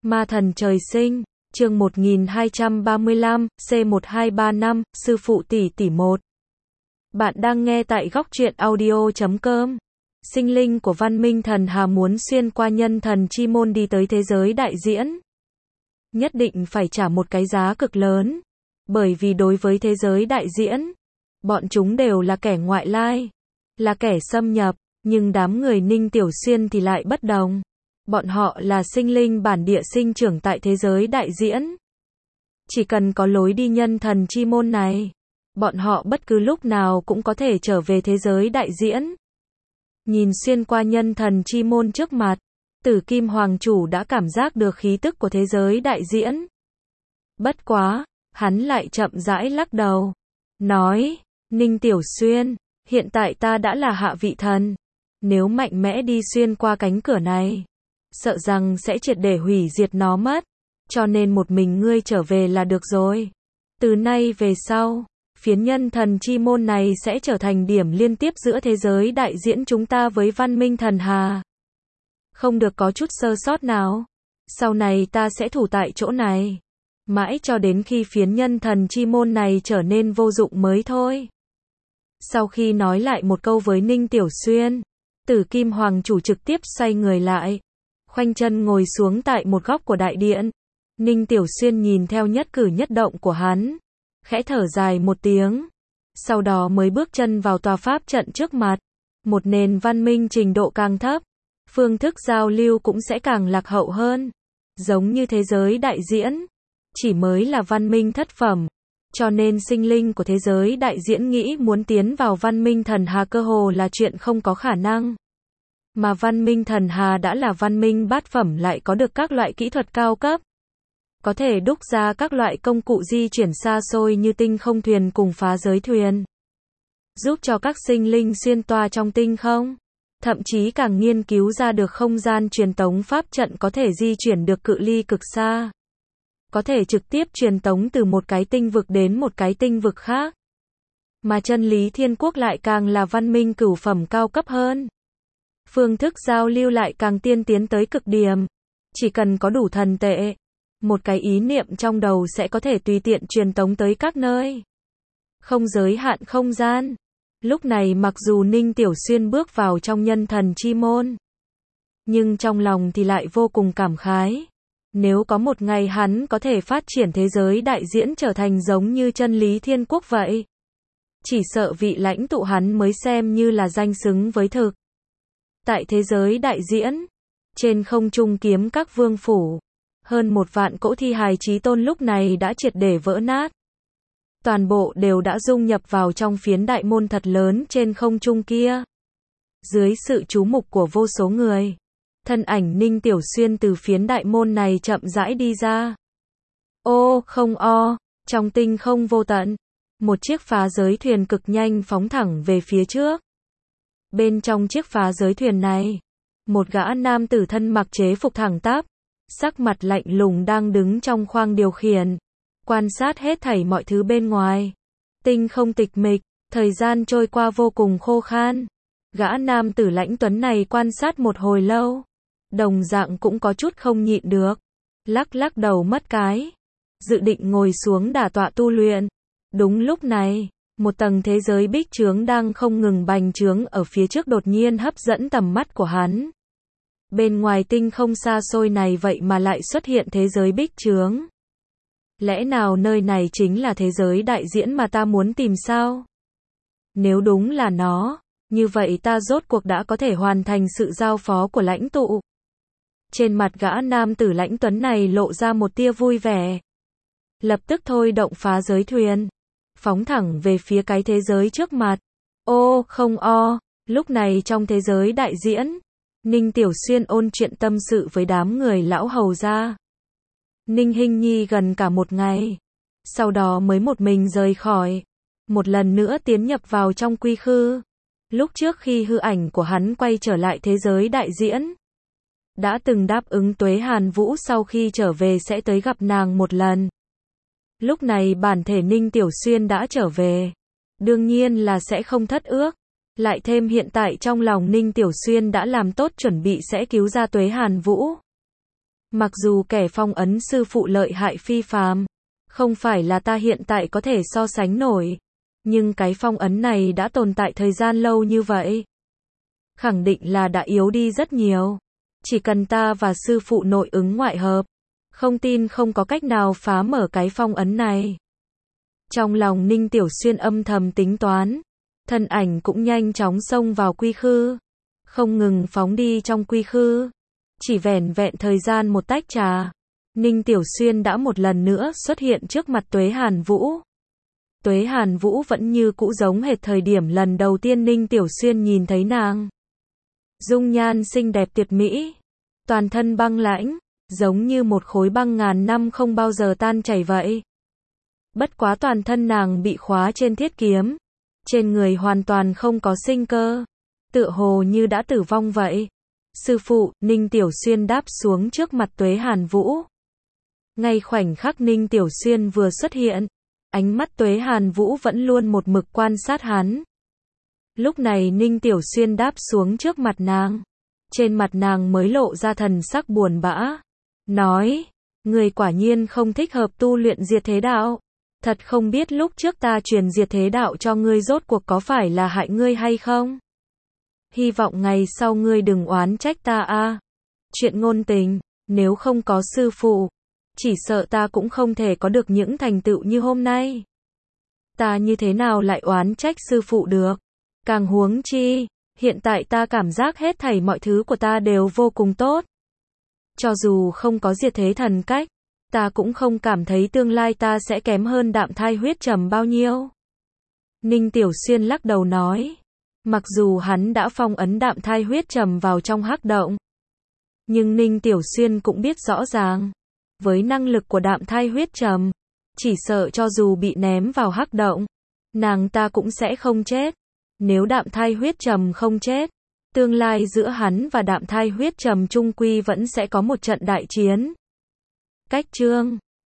Ma thần trời sinh, chương 1235, C1235, sư phụ tỷ tỷ 1. Bạn đang nghe tại góc truyện audio.com. Sinh linh của văn minh thần Hà muốn xuyên qua nhân thần chi môn đi tới thế giới đại diễn. Nhất định phải trả một cái giá cực lớn. Bởi vì đối với thế giới đại diễn, bọn chúng đều là kẻ ngoại lai, là kẻ xâm nhập, nhưng đám người Ninh Tiểu Xuyên thì lại bất đồng. Bọn họ là sinh linh bản địa sinh trưởng tại thế giới đại diễn. Chỉ cần có lối đi nhân thần chi môn này, bọn họ bất cứ lúc nào cũng có thể trở về thế giới đại diễn. Nhìn xuyên qua nhân thần chi môn trước mặt, Tử Kim Hoàng Chủ đã cảm giác được khí tức của thế giới đại diễn. Bất quá, hắn lại chậm rãi lắc đầu, nói, Ninh Tiểu Xuyên, hiện tại ta đã là hạ vị thần. Nếu mạnh mẽ đi xuyên qua cánh cửa này, sợ rằng sẽ triệt để hủy diệt nó mất. Cho nên một mình ngươi trở về là được rồi. Từ nay về sau, phiến nhân thần chi môn này sẽ trở thành điểm liên tiếp giữa thế giới đại diễn chúng ta với văn minh thần Hà. Không được có chút sơ sót nào. Sau này ta sẽ thủ tại chỗ này, mãi cho đến khi phiến nhân thần chi môn này trở nên vô dụng mới thôi. Sau khi nói lại một câu với Ninh Tiểu Xuyên, Tử Kim Hoàng Chủ trực tiếp xoay người lại, khoanh chân ngồi xuống tại một góc của đại điện. Ninh Tiểu Xuyên nhìn theo nhất cử nhất động của hắn, khẽ thở dài một tiếng, sau đó mới bước chân vào tòa pháp trận trước mặt. Một nền văn minh trình độ càng thấp, phương thức giao lưu cũng sẽ càng lạc hậu hơn. Giống như thế giới đại diễn, chỉ mới là văn minh thất phẩm, cho nên sinh linh của thế giới đại diễn nghĩ muốn tiến vào văn minh thần Hà cơ hồ là chuyện không có khả năng. Mà văn minh thần Hà đã là văn minh bát phẩm lại có được các loại kỹ thuật cao cấp, có thể đúc ra các loại công cụ di chuyển xa xôi như tinh không thuyền cùng phá giới thuyền, giúp cho các sinh linh xuyên toa trong tinh không. Thậm chí càng nghiên cứu ra được không gian truyền tống pháp trận có thể di chuyển được cự ly cực xa, có thể trực tiếp truyền tống từ một cái tinh vực đến một cái tinh vực khác. Mà chân lý thiên quốc lại càng là văn minh cửu phẩm cao cấp hơn. Phương thức giao lưu lại càng tiên tiến tới cực điểm. Chỉ cần có đủ thần tệ, một cái ý niệm trong đầu sẽ có thể tùy tiện truyền tống tới các nơi. Không giới hạn không gian. Lúc này mặc dù Ninh Tiểu Xuyên bước vào trong nhân thần chi môn, nhưng trong lòng thì lại vô cùng cảm khái. Nếu có một ngày hắn có thể phát triển thế giới đại diễn trở thành giống như chân lý thiên quốc vậy, chỉ sợ vị lãnh tụ hắn mới xem như là danh xứng với thực. Tại thế giới đại diễn, trên không trung kiếm các vương phủ, hơn 1 vạn cỗ thi hài chí tôn lúc này đã triệt để vỡ nát. Toàn bộ đều đã dung nhập vào trong phiến đại môn thật lớn trên không trung kia. Dưới sự chú mục của vô số người, thân ảnh Ninh Tiểu Xuyên từ phiến đại môn này chậm rãi đi ra. Ô không o, trong tinh không vô tận, một chiếc phá giới thuyền cực nhanh phóng thẳng về phía trước. Bên trong chiếc phá giới thuyền này, một gã nam tử thân mặc chế phục thẳng tắp, sắc mặt lạnh lùng đang đứng trong khoang điều khiển, quan sát hết thảy mọi thứ bên ngoài. Tinh không tịch mịch, thời gian trôi qua vô cùng khô khan. Gã nam tử lãnh tuấn này quan sát một hồi lâu, đồng dạng cũng có chút không nhịn được, lắc lắc đầu mất cái, dự định ngồi xuống đả tọa tu luyện. Đúng lúc này, một tầng thế giới bích chướng đang không ngừng bành trướng ở phía trước đột nhiên hấp dẫn tầm mắt của hắn. Bên ngoài tinh không xa xôi này vậy mà lại xuất hiện thế giới bích chướng. Lẽ nào nơi này chính là thế giới đại diễn mà ta muốn tìm sao? Nếu đúng là nó, như vậy ta rốt cuộc đã có thể hoàn thành sự giao phó của lãnh tụ. Trên mặt gã nam tử lãnh tuấn này lộ ra một tia vui vẻ. Lập tức thôi động phá giới thuyền, phóng thẳng về phía cái thế giới trước mặt. Ô không o, lúc này trong thế giới đại diễn, Ninh Tiểu Xuyên ôn chuyện tâm sự với đám người lão hầu gia. Ninh Hinh Nhi gần cả một ngày, sau đó mới một mình rời khỏi, một lần nữa tiến nhập vào trong quy khư. Lúc trước khi hư ảnh của hắn quay trở lại thế giới đại diễn, đã từng đáp ứng Tuế Hàn Vũ sau khi trở về sẽ tới gặp nàng một lần. Lúc này bản thể Ninh Tiểu Xuyên đã trở về, đương nhiên là sẽ không thất ước. Lại thêm hiện tại trong lòng Ninh Tiểu Xuyên đã làm tốt chuẩn bị sẽ cứu ra Tuế Hàn Vũ. Mặc dù kẻ phong ấn sư phụ lợi hại phi phàm, không phải là ta hiện tại có thể so sánh nổi, nhưng cái phong ấn này đã tồn tại thời gian lâu như vậy, khẳng định là đã yếu đi rất nhiều. Chỉ cần ta và sư phụ nội ứng ngoại hợp, không tin không có cách nào phá mở cái phong ấn này. Trong lòng Ninh Tiểu Xuyên âm thầm tính toán, thân ảnh cũng nhanh chóng xông vào quy khư, không ngừng phóng đi trong quy khư. Chỉ vẻn vẹn thời gian một tách trà, Ninh Tiểu Xuyên đã một lần nữa xuất hiện trước mặt Tuế Hàn Vũ. Tuế Hàn Vũ vẫn như cũ giống hệt thời điểm lần đầu tiên Ninh Tiểu Xuyên nhìn thấy nàng. Dung nhan xinh đẹp tuyệt mỹ, toàn thân băng lãnh, giống như một khối băng ngàn năm không bao giờ tan chảy vậy. Bất quá toàn thân nàng bị khóa trên thiết kiếm, trên người hoàn toàn không có sinh cơ, tựa hồ như đã tử vong vậy. Sư phụ, Ninh Tiểu Xuyên đáp xuống trước mặt Tuế Hàn Vũ. Ngay khoảnh khắc Ninh Tiểu Xuyên vừa xuất hiện, ánh mắt Tuế Hàn Vũ vẫn luôn một mực quan sát hắn. Lúc này Ninh Tiểu Xuyên đáp xuống trước mặt nàng, trên mặt nàng mới lộ ra thần sắc buồn bã, nói, người quả nhiên không thích hợp tu luyện diệt thế đạo. Thật không biết lúc trước ta truyền diệt thế đạo cho ngươi rốt cuộc có phải là hại ngươi hay không? Hy vọng ngày sau ngươi đừng oán trách ta a. Chuyện ngôn tình, nếu không có sư phụ, chỉ sợ ta cũng không thể có được những thành tựu như hôm nay. Ta như thế nào lại oán trách sư phụ được? Càng huống chi, hiện tại ta cảm giác hết thảy mọi thứ của ta đều vô cùng tốt. Cho dù không có diệt thế thần cách, ta cũng không cảm thấy tương lai ta sẽ kém hơn Đạm Thai Huyết Trầm bao nhiêu. Ninh Tiểu Xuyên lắc đầu nói, mặc dù hắn đã phong ấn Đạm Thai Huyết Trầm vào trong hắc động, nhưng Ninh Tiểu Xuyên cũng biết rõ ràng, với năng lực của Đạm Thai Huyết Trầm, chỉ sợ cho dù bị ném vào hắc động, nàng ta cũng sẽ không chết. Nếu Đạm Thai Huyết Trầm không chết, tương lai giữa hắn và Đạm Thai Huyết Trầm chung quy vẫn sẽ có một trận đại chiến. Cách chương